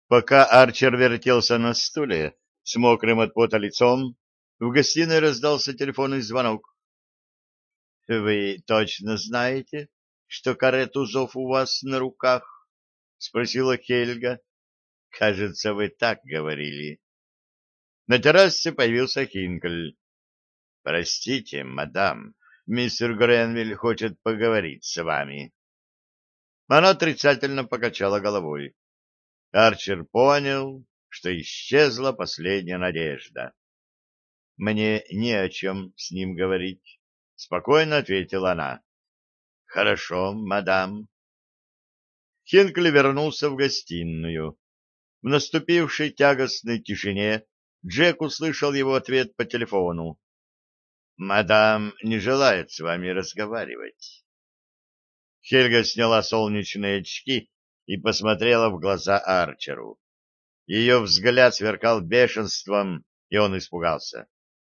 Пока Арчер вертелся на стуле с мокрым от пота лицом, в гостиной раздался телефонный звонок. — Вы точно знаете, что Каретузов у вас на руках? — спросила Хельга. — Кажется, вы так говорили. На террасе появился Хинкель. — Простите, мадам, мистер Гренвилл хочет поговорить с вами. Она отрицательно покачала головой. Арчер понял, что исчезла последняя надежда. — Мне не о чем с ним говорить, — спокойно ответила она. — Хорошо, мадам. Хинкли вернулся в гостиную. В наступившей тягостной тишине Джек услышал его ответ по телефону. — Мадам не желает с вами разговаривать. Хельга сняла солнечные очки и посмотрела в глаза Арчеру. Ее взгляд сверкал бешенством, и он испугался.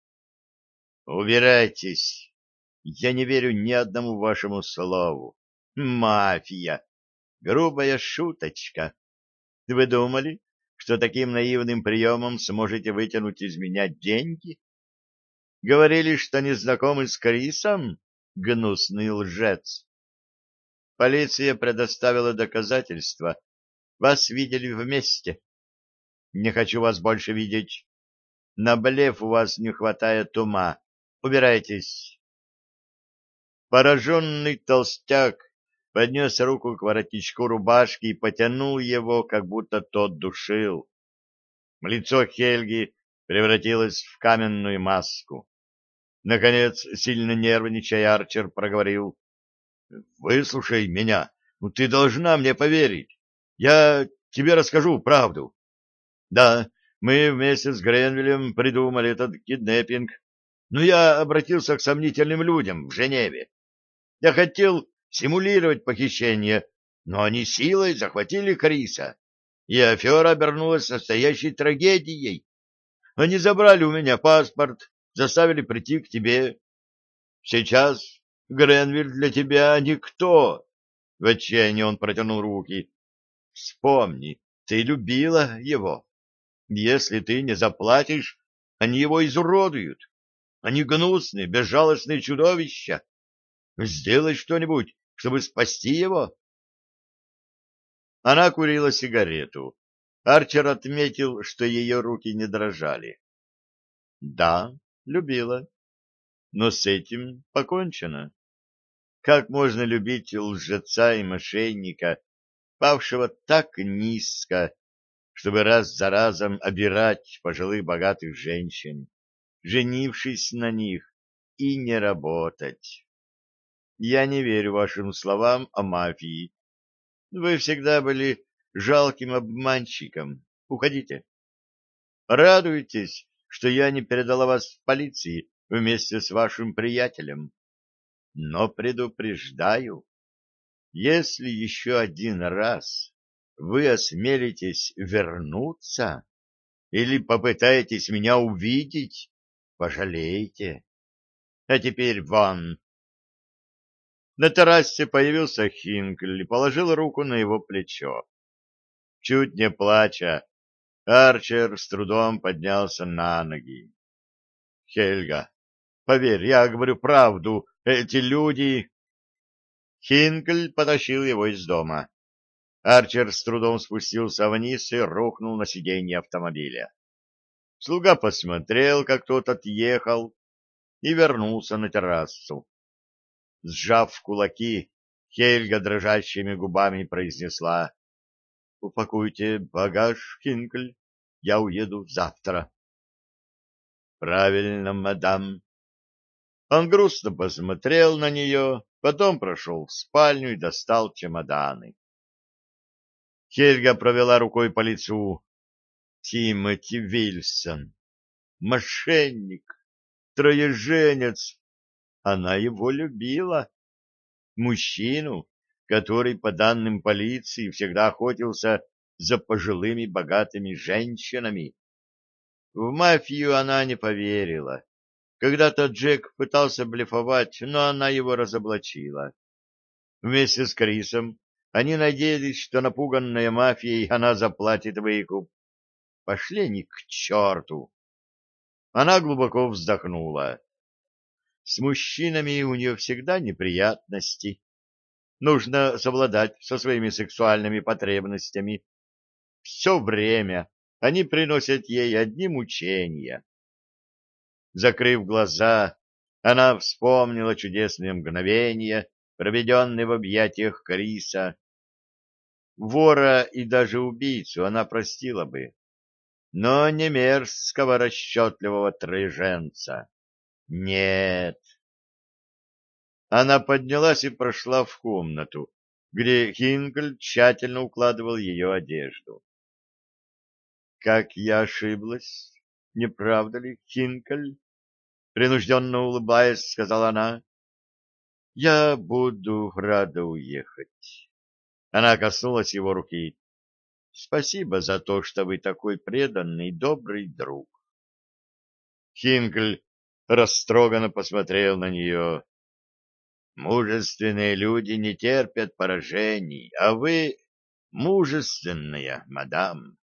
— Убирайтесь. Я не верю ни одному вашему слову. Мафия. Грубая шуточка. Вы думали, что таким наивным приемом сможете вытянуть из меня деньги? Говорили, что не знакомы с Крисом? Гнусный лжец. Полиция предоставила доказательства. Вас видели вместе. Не хочу вас больше видеть. На блеф у вас не хватает ума. Убирайтесь. Пораженный толстяк поднес руку к воротничку рубашки и потянул его, как будто тот душил. Лицо Хельги превратилось в каменную маску. Наконец, сильно нервничая, Арчер проговорил: — Выслушай меня. Ну, ты должна мне поверить. Я тебе расскажу правду. Да, мы вместе с Гренвиллем придумали этот киднеппинг, но я обратился к сомнительным людям в Женеве. Я хотел симулировать похищение, но они силой захватили Криса, и афера обернулась настоящей трагедией. Они забрали у меня паспорт, заставили прийти к тебе. Сейчас Гренвилл для тебя никто. В отчаянии он протянул руки. Вспомни, ты любила его. Если ты не заплатишь, они его изуродуют. Они гнусные, безжалостные чудовища. Сделай что-нибудь, чтобы спасти его. Она курила сигарету. Арчер отметил, что ее руки не дрожали. Да, любила. Но с этим покончено. Как можно любить лжеца и мошенника, павшего так низко, чтобы раз за разом обирать пожилых богатых женщин, женившись на них, и не работать? Я не верю вашим словам о мафии. Вы всегда были жалким обманщиком. Уходите. Радуйтесь, что я не передала вас в полиции вместе с вашим приятелем. Но предупреждаю, если еще один раз вы осмелитесь вернуться или попытаетесь меня увидеть, пожалеете. А теперь вон. На террасе появился Хинкель и положил руку на его плечо. Чуть не плача, Арчер с трудом поднялся на ноги. — Хельга, поверь, я говорю правду, эти люди... Хинкель потащил его из дома. Арчер с трудом спустился вниз и рухнул на сиденье автомобиля. Слуга посмотрел, как тот отъехал, и вернулся на террасу. Сжав кулаки, Хельга дрожащими губами произнесла: — Упакуйте багаж, Хинкель, я уеду завтра. — Правильно, мадам. Он грустно посмотрел на нее, потом прошел в спальню и достал чемоданы. Хельга провела рукой по лицу. Тимоти Вильсон. Мошенник, троеженец. Она его любила. Мужчину, который, по данным полиции, всегда охотился за пожилыми богатыми женщинами. В мафию она не поверила. Когда-то Джек пытался блефовать, но она его разоблачила. Вместе с Крисом Они надеялись, что напуганная мафией она заплатит выкуп. Пошли они к черту. Она глубоко вздохнула. С мужчинами у нее всегда неприятности. Нужно совладать со своими сексуальными потребностями. Все время они приносят ей одни мучения. Закрыв глаза, она вспомнила чудесные мгновения, проведенные в объятиях Криса. Вора и даже убийцу она простила бы, но не мерзкого расчетливого троеженца. Нет. Она поднялась и прошла в комнату, где Хинкель тщательно укладывал ее одежду. «Как я ошиблась, не правда ли, Хинкель?» Принужденно улыбаясь, сказала она. «Я буду рада уехать». Она коснулась его руки. «Спасибо за то, что вы такой преданный, добрый друг». Хинкель растроганно посмотрел на нее. «Мужественные люди не терпят поражений, а вы мужественная, мадам».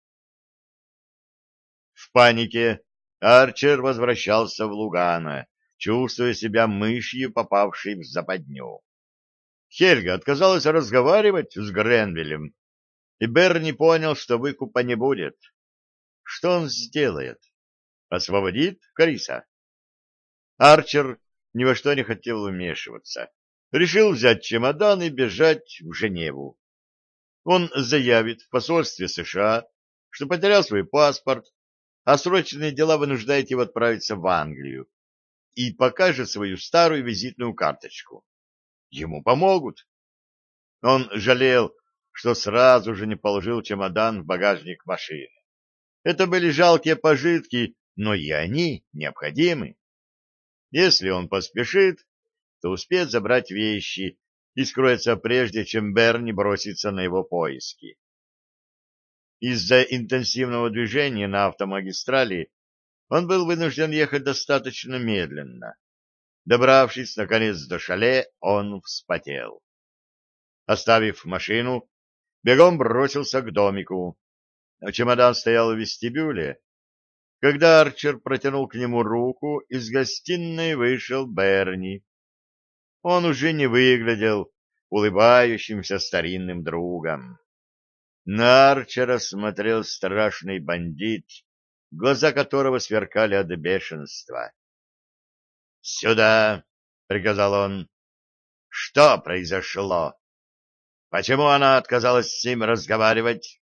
В панике Арчер возвращался в Лугано, чувствуя себя мышью, попавшей в западню. Хельга отказалась разговаривать с Гренвиллем, и Берни понял, что выкупа не будет. Что он сделает? Освободит Кариса? Арчер ни во что не хотел вмешиваться. Решил взять чемодан и бежать в Женеву. Он заявит в посольстве США, что потерял свой паспорт, а срочные дела вынуждают его отправиться в Англию, и покажет свою старую визитную карточку. Ему помогут. Он жалел, что сразу же не положил чемодан в багажник машины. Это были жалкие пожитки, но и они необходимы. Если он поспешит, то успеет забрать вещи и скроется прежде, чем Берни бросится на его поиски. Из-за интенсивного движения на автомагистрали он был вынужден ехать достаточно медленно. Добравшись, наконец, до шале, он вспотел. Оставив машину, бегом бросился к домику. Чемодан стоял в вестибюле. Когда Арчер протянул к нему руку, из гостиной вышел Берни. Он уже не выглядел улыбающимся старинным другом. На Арчера смотрел страшный бандит, глаза которого сверкали от бешенства. «Сюда!» — приказал он. «Что произошло? Почему она отказалась с ним разговаривать?»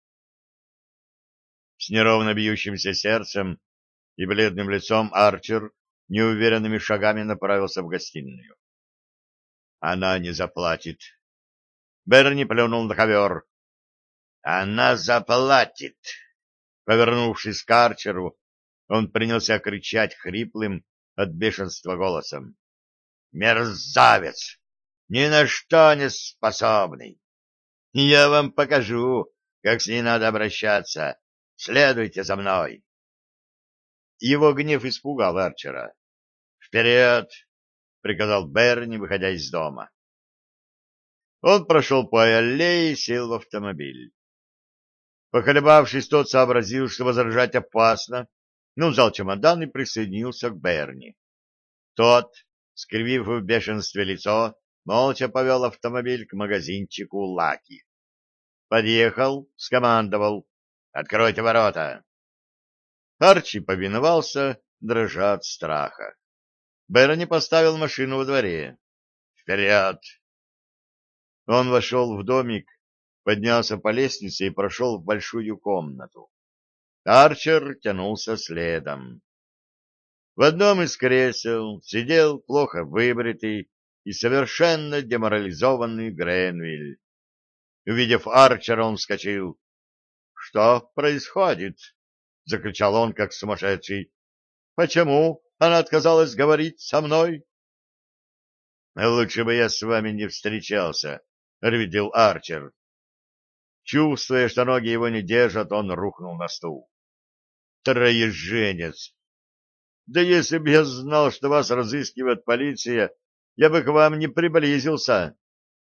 С неровно бьющимся сердцем и бледным лицом Арчер неуверенными шагами направился в гостиную. «Она не заплатит». Берни плюнул на ковер. «Она заплатит!» Повернувшись к Арчеру, он принялся кричать хриплым от бешенства голосом. «Мерзавец! Ни на что не способный! Я вам покажу, как с ней надо обращаться. Следуйте за мной!» Его гнев испугал Арчера. «Вперед!» — приказал Берни, выходя из дома. Он прошел по аллее и сел в автомобиль. Поколебавшись, тот сообразил, что возражать опасно, но взял чемодан и присоединился к Берни. Тот, скривив в бешенстве лицо, молча повел автомобиль к магазинчику «Лаки». Подъехал, скомандовал: «Откройте ворота!» Арчи повиновался, дрожа от страха. Берни поставил машину во дворе. «Вперед!» Он вошел в домик, поднялся по лестнице и прошел в большую комнату. Арчер тянулся следом. В одном из кресел сидел плохо выбритый и совершенно деморализованный Гренвилл. Увидев Арчера, он вскочил. «Что происходит?» — закричал он, как сумасшедший. «Почему она отказалась говорить со мной?» «Лучше бы я с вами не встречался», — ревел Арчер. Чувствуя, что ноги его не держат, он рухнул на стул. «Троеженец! Да если б я знал, что вас разыскивает полиция, я бы к вам не приблизился.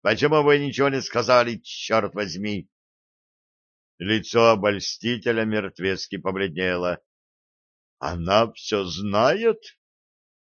Почему вы ничего не сказали, черт возьми? Лицо обольстителя мертвецки побледнело. — Она все знает?